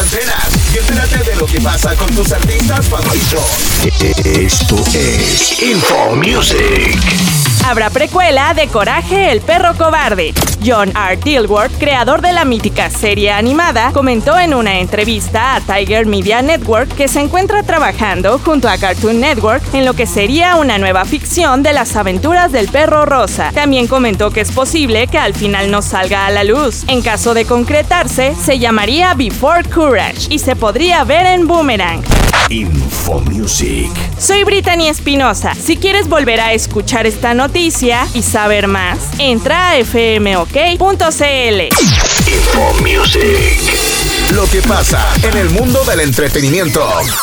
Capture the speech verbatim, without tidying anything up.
antenas y entérate de lo que pasa con tus artistas favoritos. Esto es Info Music. Habrá precuela de Coraje, el perro cobarde. John R. Dilworth, creador de la mítica serie animada, comentó en una entrevista a Tiger Media Network que se encuentra trabajando junto a Cartoon Network en lo que sería una nueva ficción de las aventuras del perro rosa. También comentó que es posible que al final no salga a la luz. En caso de concretarse, se llamaría Before Courage y se podría ver en Boomerang. Info Music. Soy Brittany Espinosa. Si quieres volver a escuchar esta noticia y saber más, entra a f m o k punto c l. Info Music. Lo que pasa en el mundo del entretenimiento.